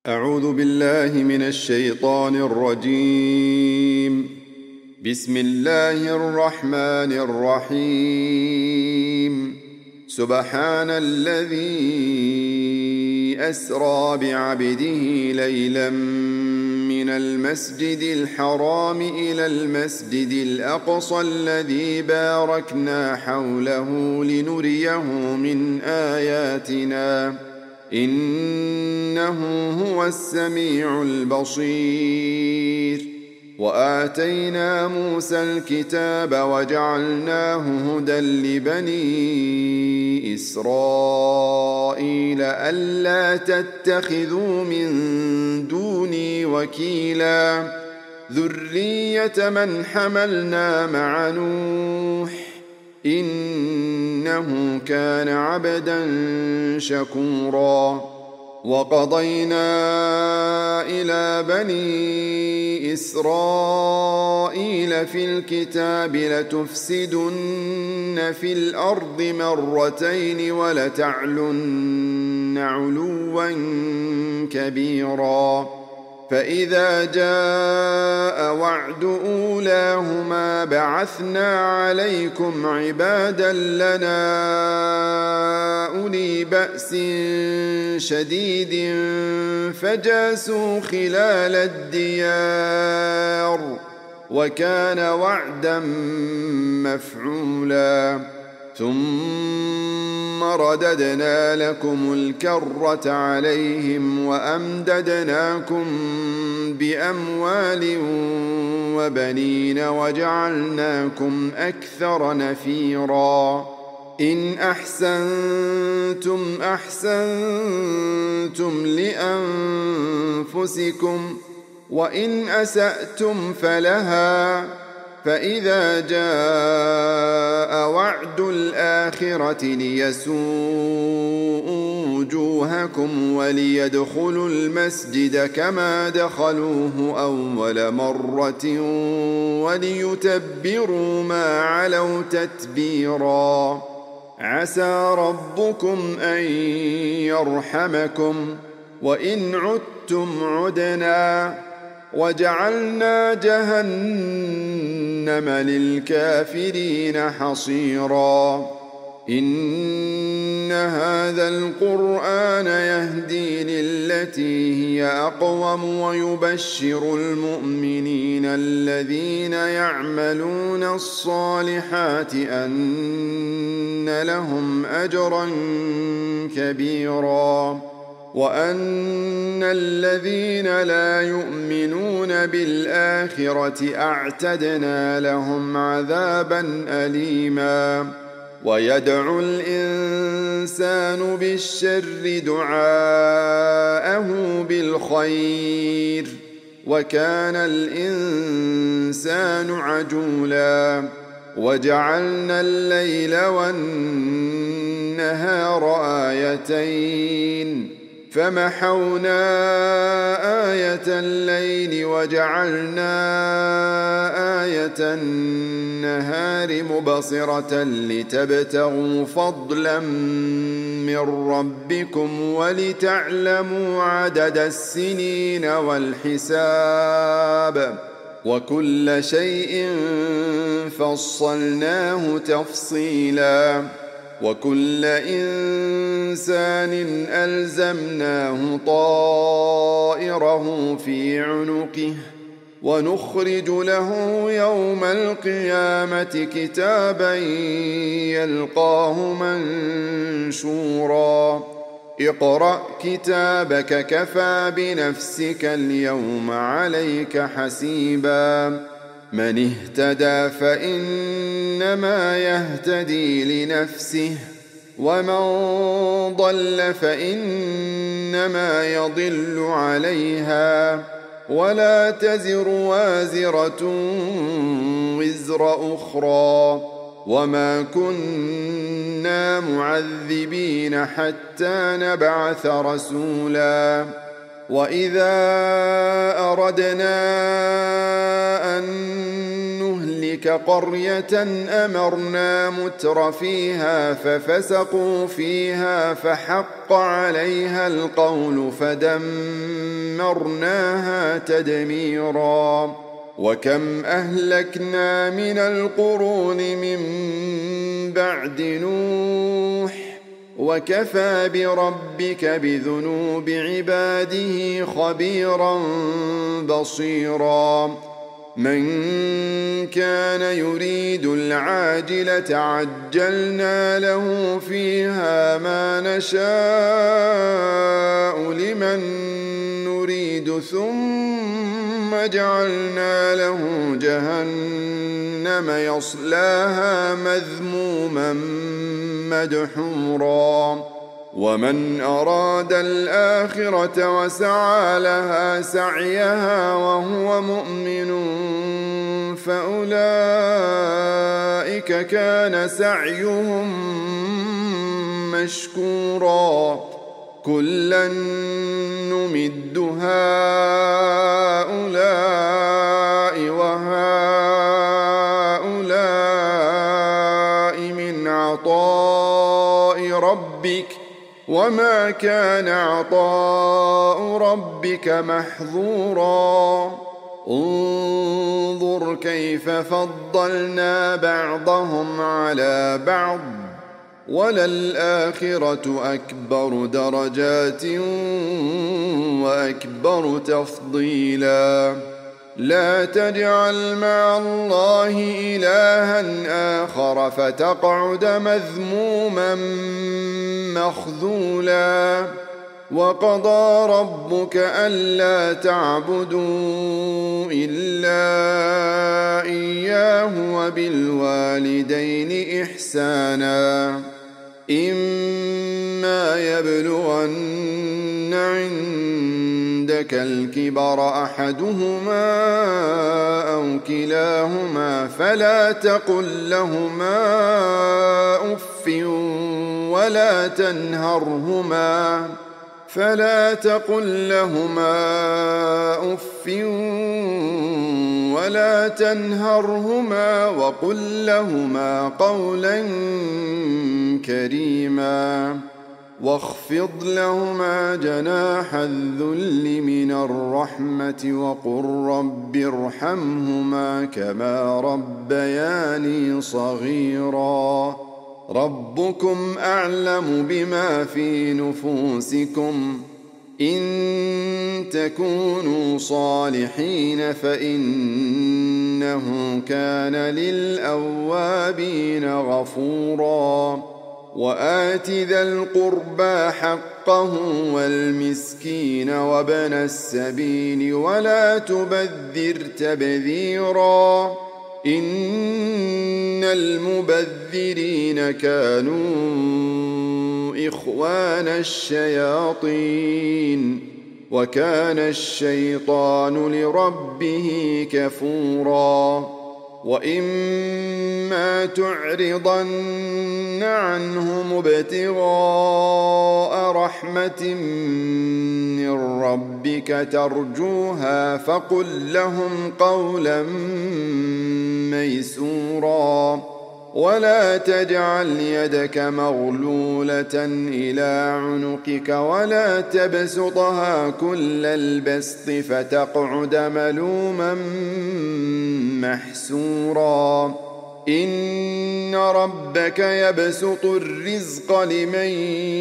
أعوذ بالله من الشيطان الرجيم. بسم الله الرحمن الرحيم. سبحان الذي أسرى بعبده ليلا من المسجد الحرام إلى المسجد الأقصى الذي باركنا حوله لنريه من آياتنا إنه هو السميع البصير. وآتينا موسى الكتاب وجعلناه هدى لبني إسرائيل ألا تتخذوا من دوني وكيلا ذرية من حملنا مع نوح إنه كان عبدا شكورا. وقضينا إلى بني إسرائيل في الكتاب لتفسدن في الأرض مرتين ولتعلن علوا كبيرا. فإذا جاء وعد أولاهما بعثنا عليكم عبادا لنا أولي بأس شديد فجاسوا خلال الديار وكان وعدا مفعولا. ثم رددنا لكم الكرة عليهم وأمددناكم بأموال وبنين وجعلناكم أكثر نفيرا. إن أحسنتم أحسنتم لأنفسكم وإن أسأتم فلها. فإذا جاء وعد الآخرة ليسوءوا وجوهكم وليدخلوا المسجد كما دخلوه أول مرة وليتبروا ما علوا تتبيرا. عسى ربكم أن يرحمكم وإن عدتم عدنا وجعلنا جهنم للكافرين حصيرا. إن هذا القرآن يهدي للتي هي أقوم ويبشر المؤمنين الذين يعملون الصالحات أن لهم أجرا كبيرا وأن الذين لا يؤمنون بالآخرة أعتدنا لهم عذابا أليما. ويدعو الإنسان بالشر دعاءه بالخير وكان الإنسان عجولا. وجعلنا الليل والنهار آيتين فمحونا آية الليل وجعلنا آية النهار مبصرة لتبتغوا فضلا من ربكم ولتعلموا عدد السنين والحساب وكل شيء فصلناه تفصيلا. وكل إنسان ألزمناه طائره في عنقه ونخرج له يوم القيامة كتابا يلقاه منشورا. اقرأ كتابك كفى بنفسك اليوم عليك حسيبا. من اهتدى فإنما يهتدي لنفسه ومن ضل فإنما يضل عليها ولا تزر وازرة وزر أخرى وما كنا معذبين حتى نبعث رسولا. وإذا أردنا أن نهلك تلك قرية أمرنا متر فيها ففسقوا فيها فحق عليها القول فدمرناها تدميرا وكم أهلكنا من القرون من بعد نوح وكفى بربك بذنوب عباده خبيرا بصيرا من كان يريد العاجلة عجلنا له فيها ما نشاء لمن نريد ثم جعلنا له جهنم يصلاها مذموما مدحورا ومن أراد الآخرة وسعى لها سعيها وهو مؤمن فأولئك كان سعيهم مشكورا كلا نمد هؤلاء وهؤلاء من عطاء ربك وما كان عطاء ربك محظورا انظر كيف فضلنا بعضهم على بعض وللآخرة أكبر درجات وأكبر تفضيلا لا تجعل مع الله إلها آخر فتقعد مذموما مخذولا وقضى ربك ألا تعبدوا إلا إياه وبالوالدين إحسانا إما يبلغن عندك الكبر أحدهما أو كلاهما فلا تقل لهما أف ولا تنهرهما وقل لهما قولا كريما واخفض لهما جناح الذل من الرحمة وقل رب ارحمهما كما ربياني صغيرا ربكم أعلم بما في نفوسكم إن تكونوا صالحين فإنه كان للأوابين غفورا وآت ذا القربى حقه والمسكين وابن السبيل ولا تبذر تبذيرا إن المبذرين كانوا إخوان الشياطين وكان الشيطان لربه كفورا وإما تعرضن عنهم ابتغاء رحمة من ربك ترجوها فقل لهم قولا ميسورا ولا تجعل يدك مغلولة إلى عنقك ولا تبسطها كل البسط فتقعد ملوما محسورا إن ربك يبسط الرزق لمن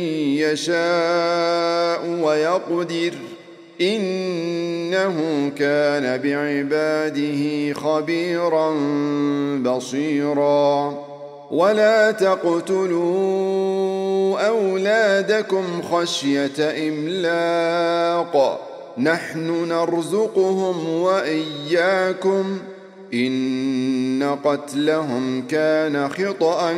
يشاء ويقدر إنه كان بعباده خبيرا بصيرا ولا تقتلوا أولادكم خشية إملاق نحن نرزقهم وإياكم إن قتلهم كان خطأ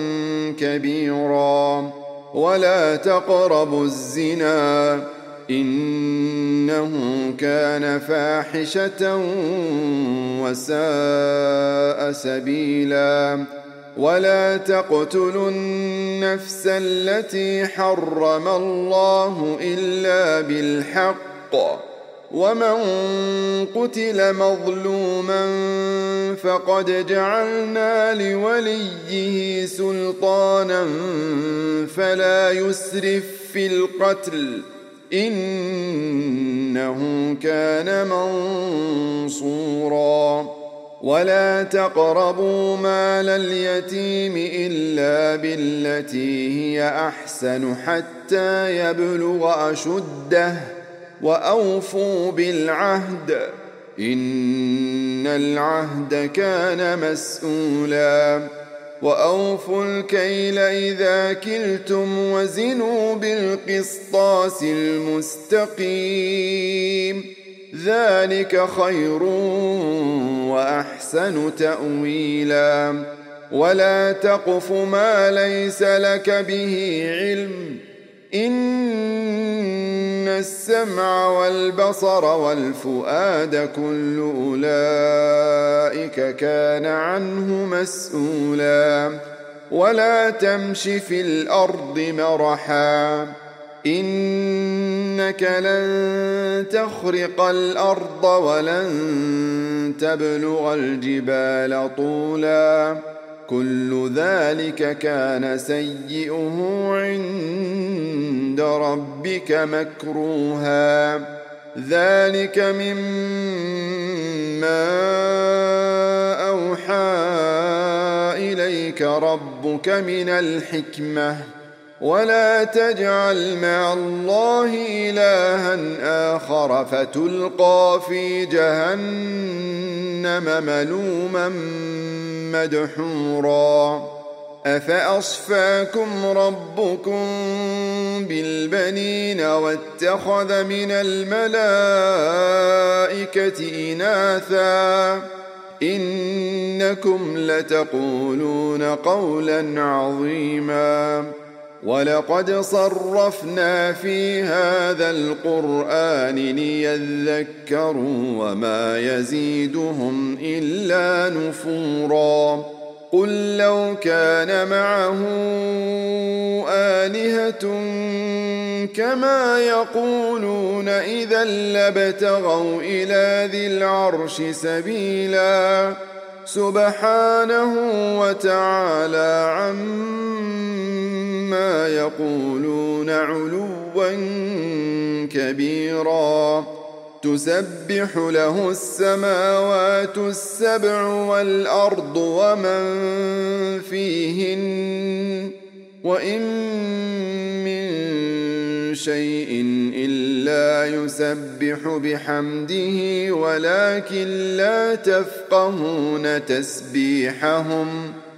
كبيرا ولا تقربوا الزنا إنه كان فاحشة وساء سبيلا ولا تقتلوا النفس التي حرم الله إلا بالحق ومن قتل مظلوما فقد جعلنا لوليه سلطانا فلا يسرف في القتل إنه كان منصورا ولا تقربوا مال اليتيم إلا بالتي هي أحسن حتى يبلغ أشده وأوفوا بالعهد إن العهد كان مسؤولا وأوفوا الكيل إذا كلتم وزنوا بالقسطاس المستقيم ذلك خير وأحسن تأويلا ولا تقف ما ليس لك به علم إن السمع والبصر والفؤاد كل أولئك كان عنه مسؤولا ولا تمش في الأرض مرحا إنك لن تخرق الأرض ولن تبلغ الجبال طولا كل ذلك كان سيئه عند ربك مكروها ذلك مما أوحى إليك ربك من الحكمة ولا تجعل مع الله إلها آخر فتلقى في جهنم ملوما مدحورا أفأصفاكم ربكم بالبنين واتخذ من الملائكة إناثا إنكم لتقولون قولا عظيما ولقد صرفنا في هذا القرآن ليذكروا وما يزيدهم إلا نفورا قل لو كان معه آلهة كما يقولون إذا لابتغوا إلى ذي العرش سبيلا سبحانه وتعالى عما يقولون علوا كبيرا تسبح له السماوات السبع والأرض ومن فيهن وإن من شيء إلا يسبح بحمده ولكن لا تفقهون تسبيحهم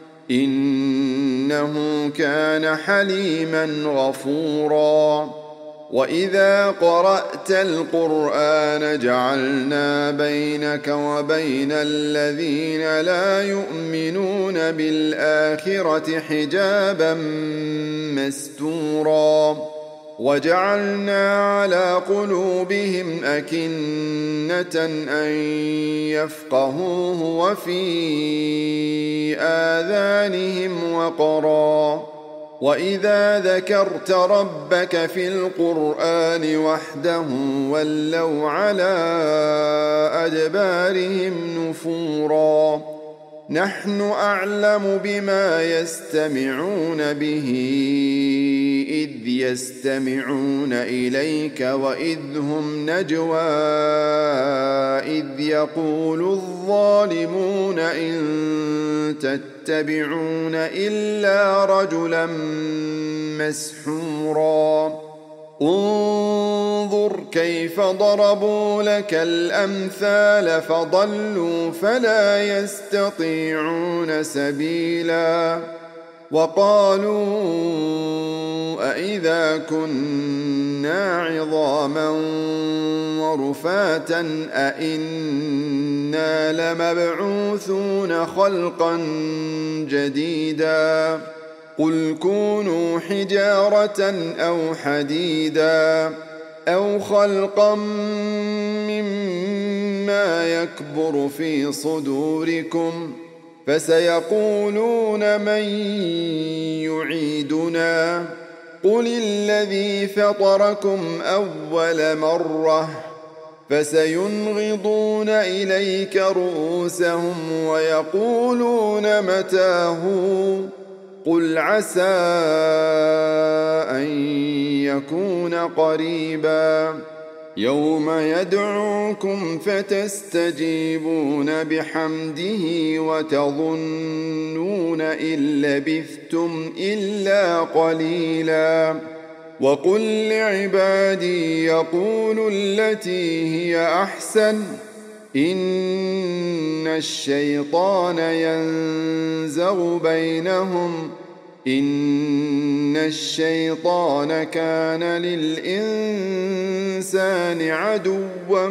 إنه كان حليما غفورا وإذا قرأت القرآن جعلنا بينك وبين الذين لا يؤمنون بالآخرة حجابا مستورا وجعلنا على قلوبهم أكنة أن يفقهوه وفي آذانهم وقرا وإذا ذكرت ربك في القرآن وحده ولوا على أدبارهم نفورا نحن أعلم بما يستمعون به إذ يستمعون إليك وإذ هم نجوى إذ يقول الظالمون إن تتبعون إلا رجلا مسحورا انظر كيف ضربوا لك الأمثال فضلوا فلا يستطيعون سبيلا وقالوا أإذا كنا عظاما ورفاتا أإنا لمبعوثون خلقا جديدا قل كونوا حجارة أو حديدا أو خلقا مما يكبر في صدوركم فسيقولون من يعيدنا قل الذي فطركم أول مرة فسينغضون إليك رؤوسهم ويقولون متى هو قل عسى أن يكون قريبا يوم يدعوكم فتستجيبون بحمده وتظنون إن لبثتم إلا قليلا وقل لعبادي يقولوا التي هي أحسن إن الشيطان ينزغ بينهم إن الشيطان كان للإنسان عدوا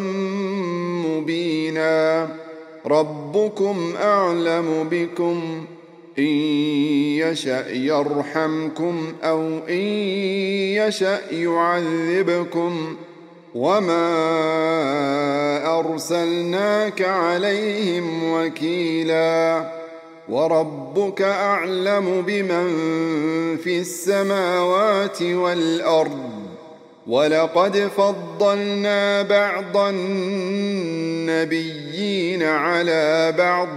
مبينا ربكم أعلم بكم إن يشأ يرحمكم أو إن يشأ يعذبكم وما أرسلناك عليهم وكيلا وربك أعلم بمن في السماوات والأرض ولقد فضلنا بعض النبيين على بعض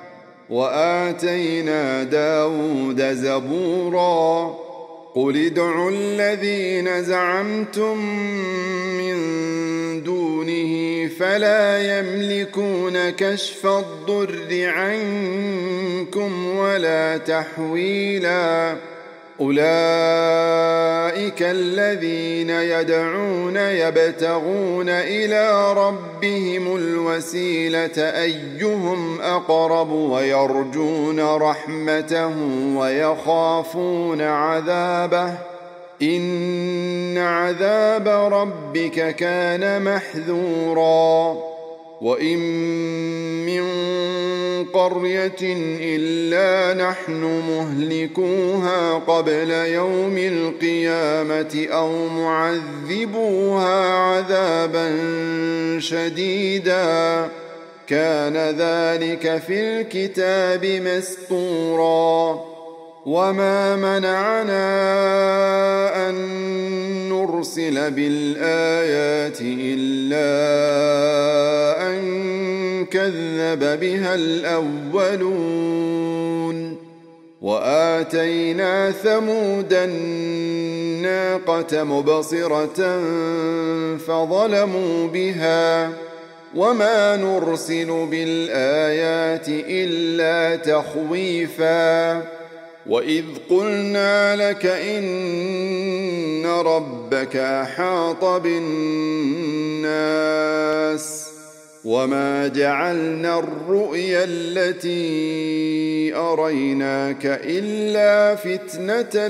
وآتينا داود زبورا قل ادعوا الذين زعمتم من دونه فلا يملكون كشف الضر عنكم ولا تحويلا أولئك الذين يدعون يبتغون إلى ربهم الوسيلة أيهم أقرب ويرجون رحمته ويخافون عذابه إن عذاب ربك كان محذورا وإن من قرية إلا نحن مهلكوها قبل يوم القيامة أو معذبوها عذابا شديدا كان ذلك في الكتاب مسطورا وما منعنا أن نرسل بالآيات إلا أن كذب بها الأولون وآتينا ثمود الناقة مبصرة فظلموا بها وما نرسل بالآيات إلا تخويفا وإذ قلنا لك إن ربك أحاط بالناس وما جعلنا الرؤيا التي أريناك إلا فتنة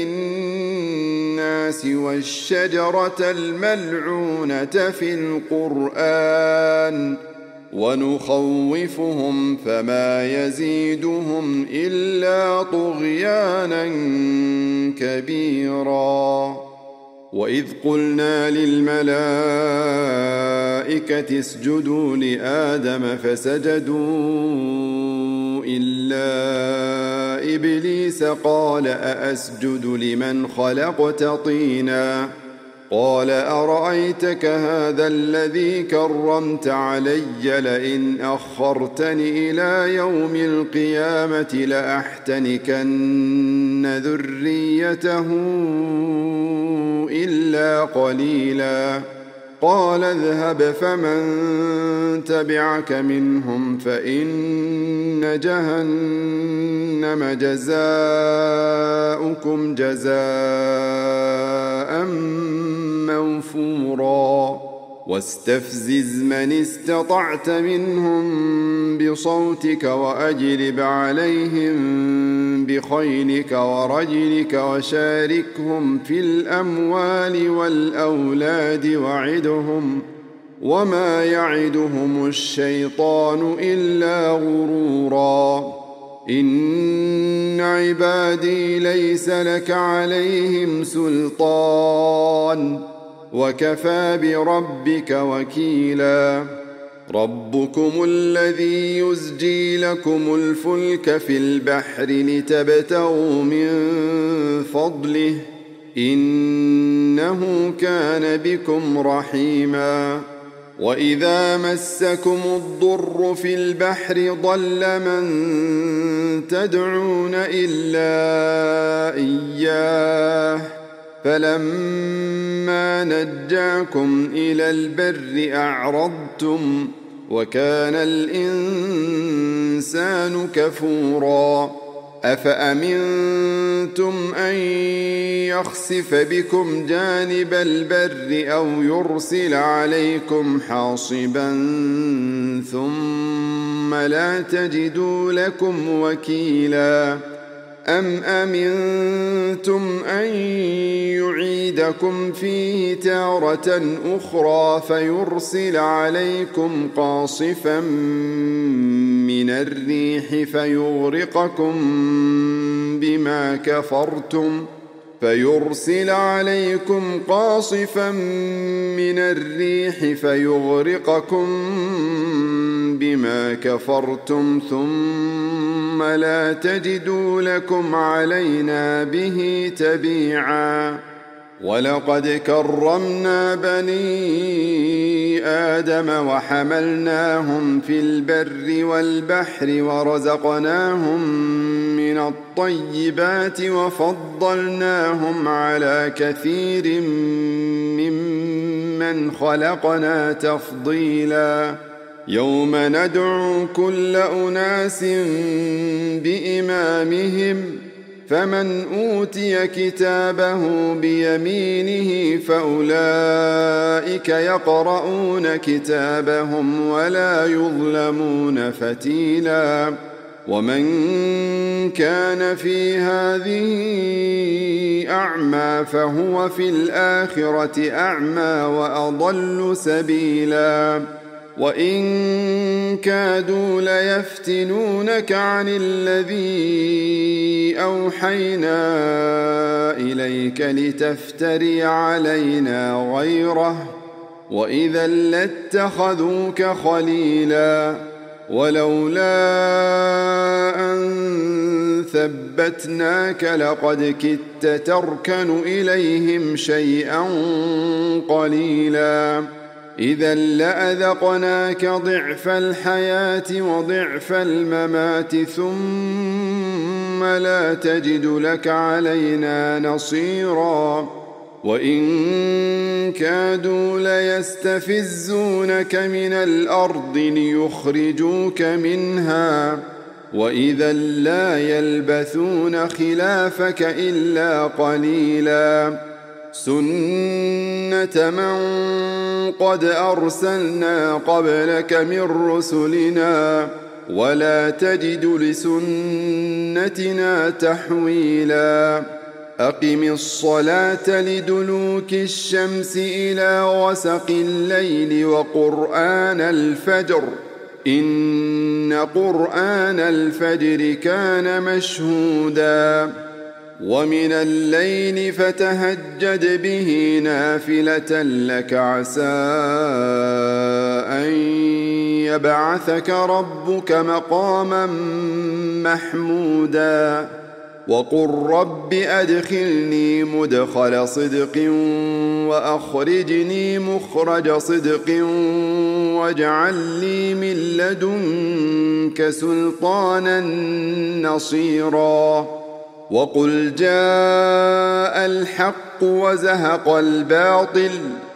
للناس والشجرة الملعونة في القرآن ونخوفهم فما يزيدهم إلا طغيانا كبيرا وإذ قلنا للملائكة اسجدوا لآدم فسجدوا إلا إبليس قال أأسجد لمن خلقت طينا قال أرأيتك هذا الذي كرمت علي لئن أخرتني إلى يوم القيامة لأحتنكن ذريته إلا قليلا قال اذهب فمن تبعك منهم فإن جهنم جزاؤكم جزاء موفورا واستفزز من استطعت منهم بصوتك وأجلب عليهم بخيلك ورجلك وشاركهم في الأموال والأولاد وعدهم وما يعدهم الشيطان إلا غرورا إن عبادي ليس لك عليهم سلطان وكفى بربك وكيلا ربكم الذي يزجي لكم الفلك في البحر لتبتغوا من فضله إنه كان بكم رحيما وإذا مسكم الضر في البحر ضل من تدعون إلا إياه فلما نجاكم إلى البر أعرضتم وكان الإنسان كفورا أفأمنتم أن يخسف بكم جانب البر أو يرسل عليكم حاصبا ثم لا تجدوا لكم وكيلا أم أمنتم أن يعيدكم فيه تارة أخرى فيرسل عليكم قاصفا من الريح فيغرقكم بما كفرتم ثم لا تجدوا لكم علينا به تبيعا ولقد كرمنا بني آدم وحملناهم في البر والبحر ورزقناهم من الطيبات وفضلناهم على كثير ممن خلقنا تفضيلا يوم ندعو كل أناس بإمامهم فمن أوتي كتابه بيمينه فأولئك يقرؤون كتابهم ولا يظلمون فتيلا ومن كان في هذه أعمى فهو في الآخرة أعمى وأضل سبيلا وإن كادوا ليفتنونك عن الذي أوحينا إليك لتفتري علينا غيره وإذا لاتخذوك خليلا ولولا أن ثبتناك لقد كدت تركن إليهم شيئا قليلا إذا لأذقناك ضعف الحياة وضعف الممات ثم لا تجد لك علينا نصيرا وإن كادوا ليستفزونك من الأرض ليخرجوك منها وإذا لا يلبثون خلافك إلا قليلا سنة من قد أرسلنا قبلك من رسلنا ولا تجد لسنتنا تحويلا أقم الصلاة لدلوك الشمس إلى غسق الليل وقرآن الفجر إن قرآن الفجر كان مشهودا ومن الليل فتهجد به نافلة لك عسى أن يبعثك ربك مقاما محمودا وقل رب أدخلني مدخل صدق وأخرجني مخرج صدق واجعل لي من لدنك سلطانا نصيرا وقل جاء الحق وزهق الباطل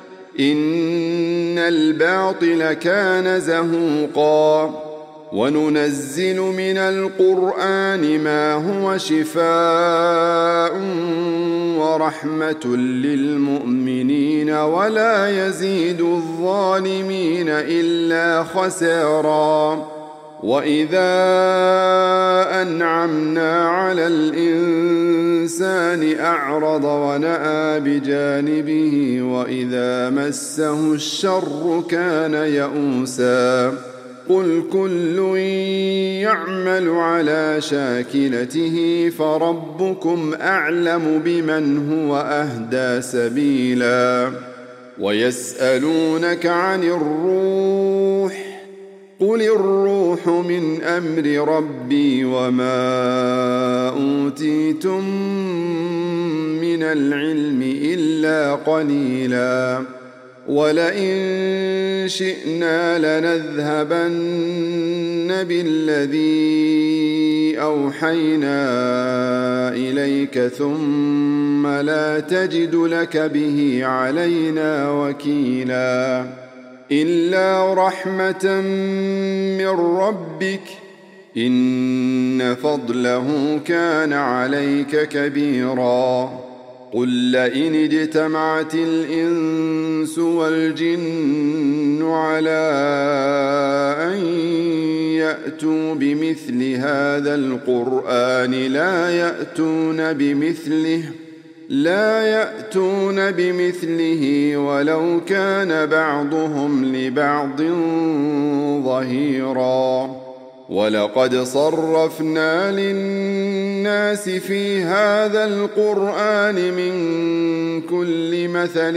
إن الباطل كان زهوقا وننزل من القرآن ما هو شفاء ورحمة للمؤمنين ولا يزيد الظالمين إلا خسارا وإذا أنعمنا على الإنسان أعرض ونأى بجانبه وإذا مسه الشر كان يئوسا قل كل يعمل على شاكلته فربكم أعلم بمن هو أهدى سبيلا ويسألونك عن الروح قل الروح من أمر ربي وما أوتيتم من العلم إلا قليلا ولئن شئنا لنذهبن بالذي أوحينا إليك ثم لا تجد لك به علينا وكيلا إلا رحمة من ربك إن فضله كان عليك كبيرا قل لئن اجتمعت الإنس والجن على أن يأتوا بمثل هذا القرآن لا يأتون بمثله ولو كان بعضهم لبعض ظهيرا ولقد صرفنا للناس في هذا القرآن من كل مثل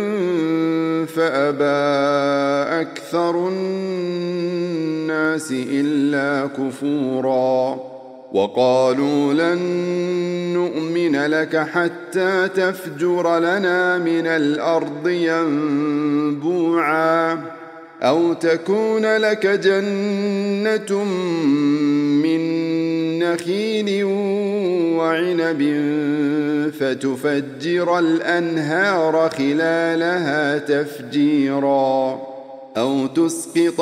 فأبى أكثر الناس إلا كفورا وقالوا لن نؤمن لك حتى تفجر لنا من الأرض ينبوعا أو تكون لك جنة من نخيل وعنب فتفجر الأنهار خلالها تفجيرا أو تسقط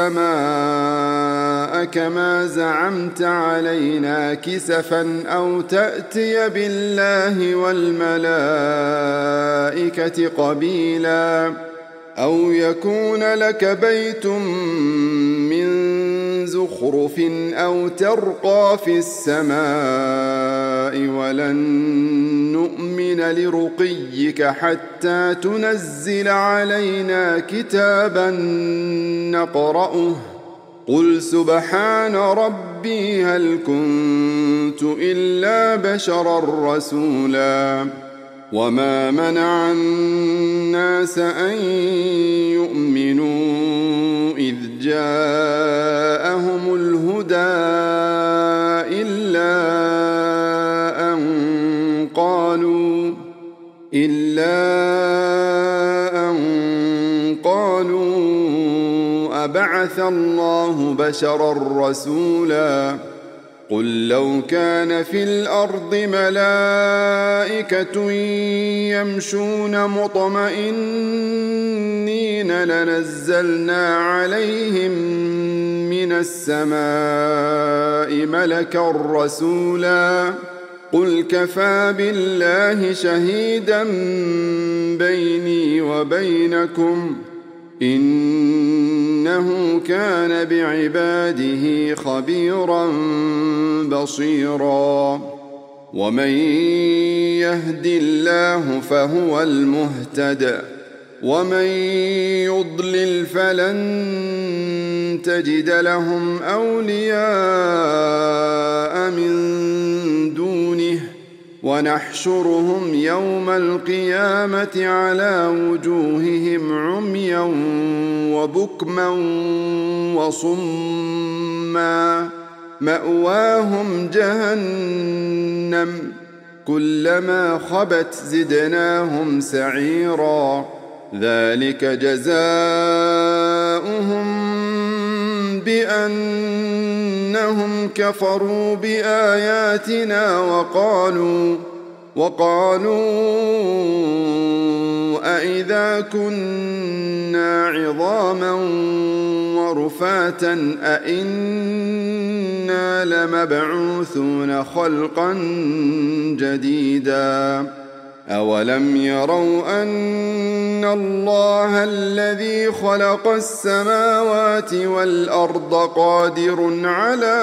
السماء كما زعمت علينا كسفا أو تأتي بالله والملائكة قبيلا أو يكون لك بيت من زخرف أو ترقى في السماء ولن نؤمن لرقيك حتى تنزل علينا كتابا نقرأه قل سبحان ربي هل كنت إلا بشرا رسولا وما منع الناس أن يؤمنوا إذ جاءهم الهدى إلا أن قالوا أبعث الله بشرا رسولا قل لو كان في الأرض ملائكة يمشون مطمئنين لنزلنا عليهم من السماء ملكا رسولا قل كفى بالله شهيدا بيني وبينكم إنه كان بعباده خبيرا بصيرا ومن يهد الله فهو المهتد ومن يضلل فلن تجد لهم أولياء من دونه ونحشرهم يوم القيامة على وجوههم عميا وبكما وصما مأواهم جهنم كلما خبت زدناهم سعيرا ذلك جزاؤهم بأنهم كفروا بآياتنا وقالوا أإذا كنا عظاما ورفاتا أإنا لمبعوثون خلقا جديدا أولم يروا أن الله الذي خلق السماوات والأرض قادر على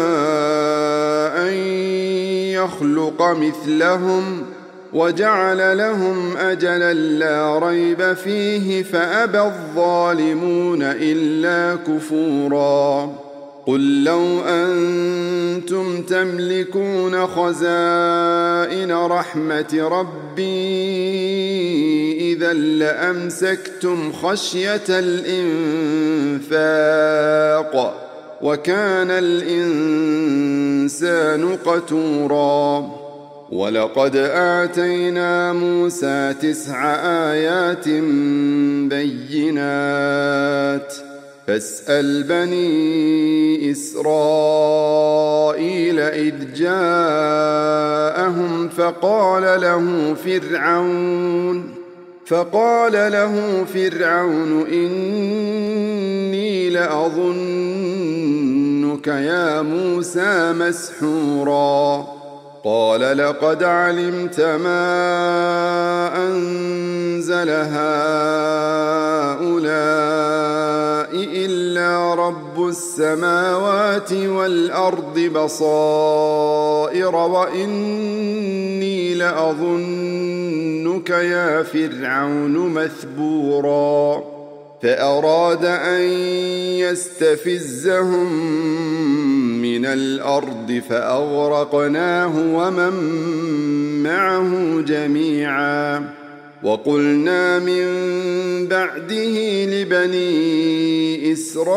أن يخلق مثلهم وجعل لهم أجلا لا ريب فيه فأبى الظالمون إلا كفورا قل لو أنتم تملكون خزائن رحمة ربي إذا لأمسكتم خشية الإنفاق وكان الإنسان قتورا ولقد آتينا موسى 9 آيات بينات فاسأل بني إسرائيل إذ جاءهم فقال له فرعون إني لأظنك يا موسى مسحورا قال لقد علمت ما أنزل هؤلاء إلا رب السماوات والأرض بصائر وإني لأظنك يا فرعون مثبورا فأراد أن يستفزهم من الأرض فأغرقناه ومن معه جميعا وقلنا من بعده لبني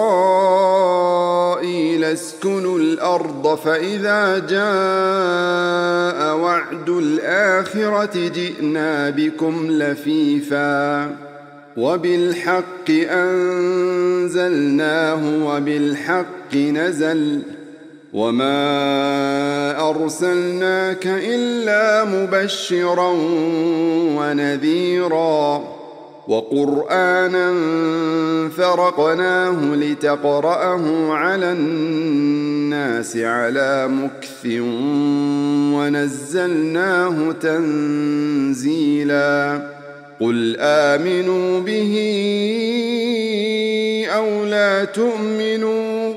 إسرائيل اسكنوا الأرض فإذا جاء وعد الآخرة جئنا بكم لفيفا وبالحق أنزلناه وبالحق نزل وما أرسلناك إلا مبشرا ونذيرا وقرآنا فرقناه لتقرأه على الناس على مكث ونزلناه تنزيلا قل آمنوا به أو لا تؤمنوا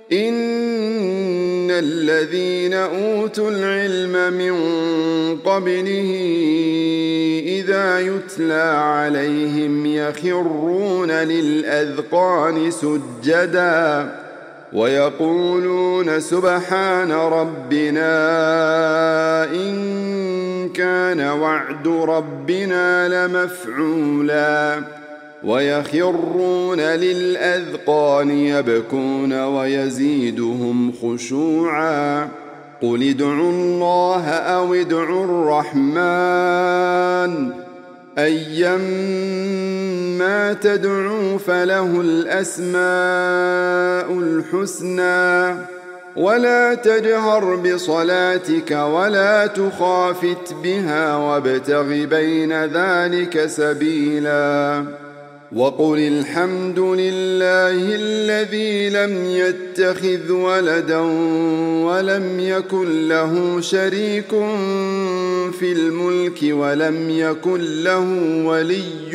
إن الذين أوتوا العلم من قبله إذا يتلى عليهم يخرون للأذقان سجدا ويقولون سبحان ربنا إن كان وعد ربنا لمفعولا ويخرون للأذقان يبكون ويزيدهم خشوعا قل ادعوا الله أو ادعوا الرحمن أيما تدعوا فله الأسماء الحسنى ولا تجهر بصلاتك ولا تخافت بها وابتغ بين ذلك سبيلا وقل الحمد لله الذي لم يتخذ ولدا ولم يكن له شريك في الملك ولم يكن له ولي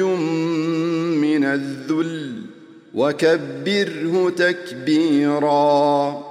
من الذل وكبره تكبيرا